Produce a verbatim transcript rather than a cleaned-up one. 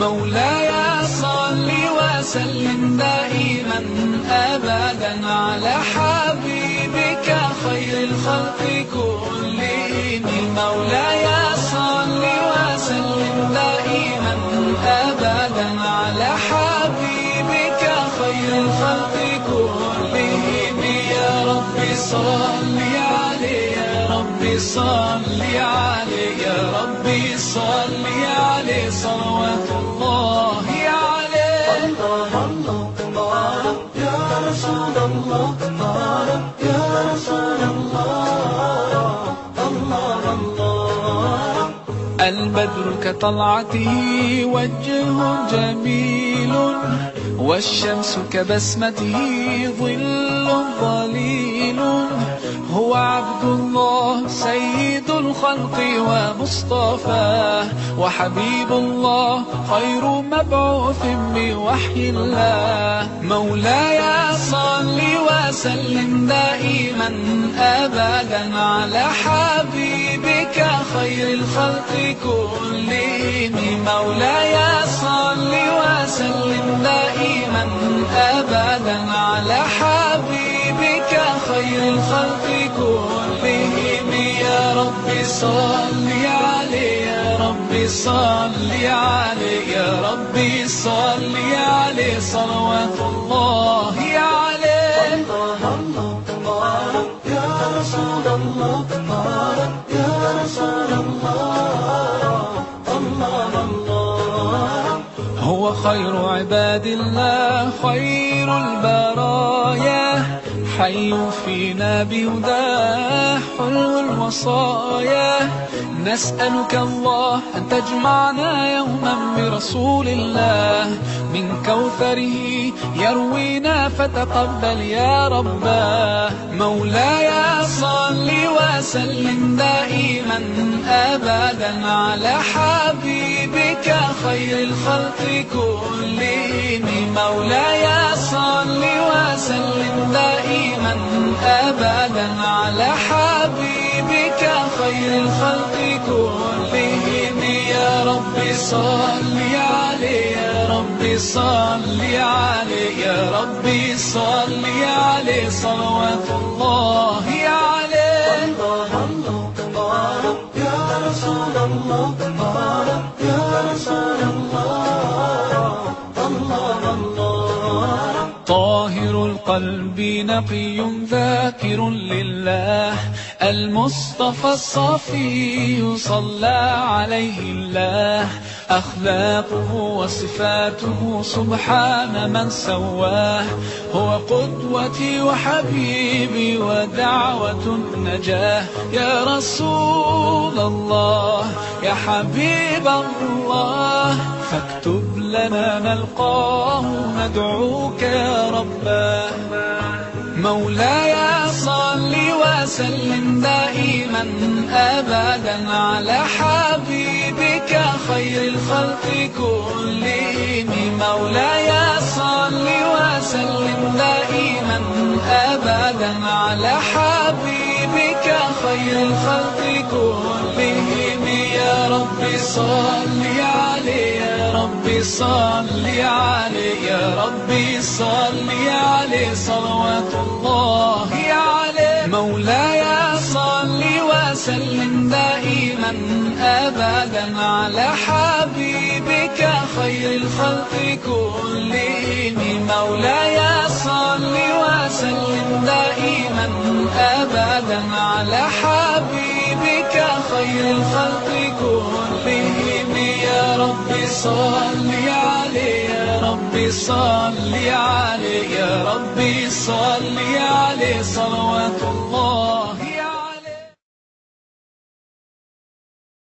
مولاي صل وسلم دائما أبدا على حبيبك خير الخلق كلهم. مولاي صل وسلم دائما أبدا على حبيبك خير الخلق كلهم. يا رب صل عليه، يا رب صل عليه، يا رب صل عليه صلوات الله عليه. الله الله الله يا رسول الله، يا رسول الله، الله الله. البدر كطلعته وجه جميل، والشمس كبسمته ظل ظليل. هو عبد الله سيد الخلق ومصطفاه، وحبيب الله خير مبعوث بوحي الله. مولاي صل وسلم دائما أبدا على حبيبك خير الخلق كلهم. مولاي صل وسلم دائما أبدا على حبيبك خير الخلق كلهم. يا رب صل عليه، يا رب صل عليه، يا رب صل عليه صلوات الله عليه. الله الله الله يا رسول الله، يا رسول الله، الله الله. هو خير عباد الله خير البرايا، حي فينا بهداه حلو الوصايا. نسألك الله أن تجمعنا يوما برسول الله، من كوثره يروينا فتقبل يا رباه. مولاي صل وسلم دائما أبدا على حبيبك خير الخلق كلهم. مولاي صل وسلم دائما أبدا على حبيبك خير الخلق كلهم. يا رب صل عليه، يا رب صل عليه، يا رب صل عليه صلوات الله عليه. الله الله الله يا رسول الله، يا رسول الله، الله الله. طاهر القلب نقي ذاكر لله، المصطفى الصفي صلى عليه الله. أخلاقه وصفاته سبحان من سواه، هو قدوتي وحبيبي ودعوة النجاة. يا رسول الله يا حبيب الله، فاكتب لنا نلقاه ندعوك يا رباه. مولاي صل وسلم دائما أبدا على حبيبك خير الخلق كلهم. مولاي صل وسلم دائما أبدا على حبيبك خير الخلق كلهم. يا رب صل عليه، يا رب صل عليه، يا رب صل عليه صلوات الله عليه. مولاي صل وسلم دائما أبدا على حبيبك خير الخلق كلهم. مولاي صل وسلم دائما أبدا على حبيبك خير الخلق كلهم. يا رب صل عليه، يا رب صل عليه، يا رب صل عليه صلوات الله